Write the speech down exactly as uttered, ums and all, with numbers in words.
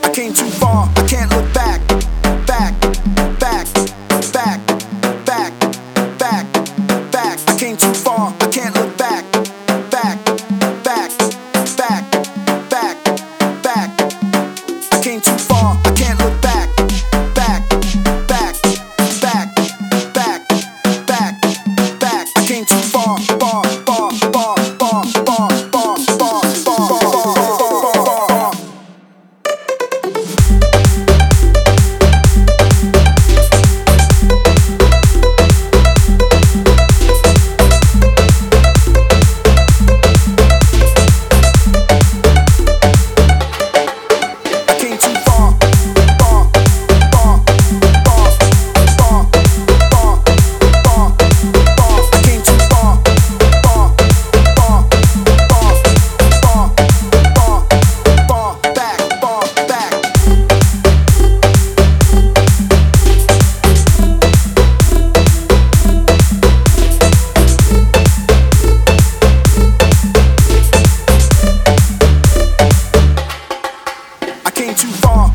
I came too far, I can't look back. Back, back, back, back, back, back. I came too far, I can't look back. Back, back, back, back, back. I came too far, I can't look back. Back, back, back, back, back, back. I came too far, far, far, far, far, far, far, far, far, far, far, far. I came too far.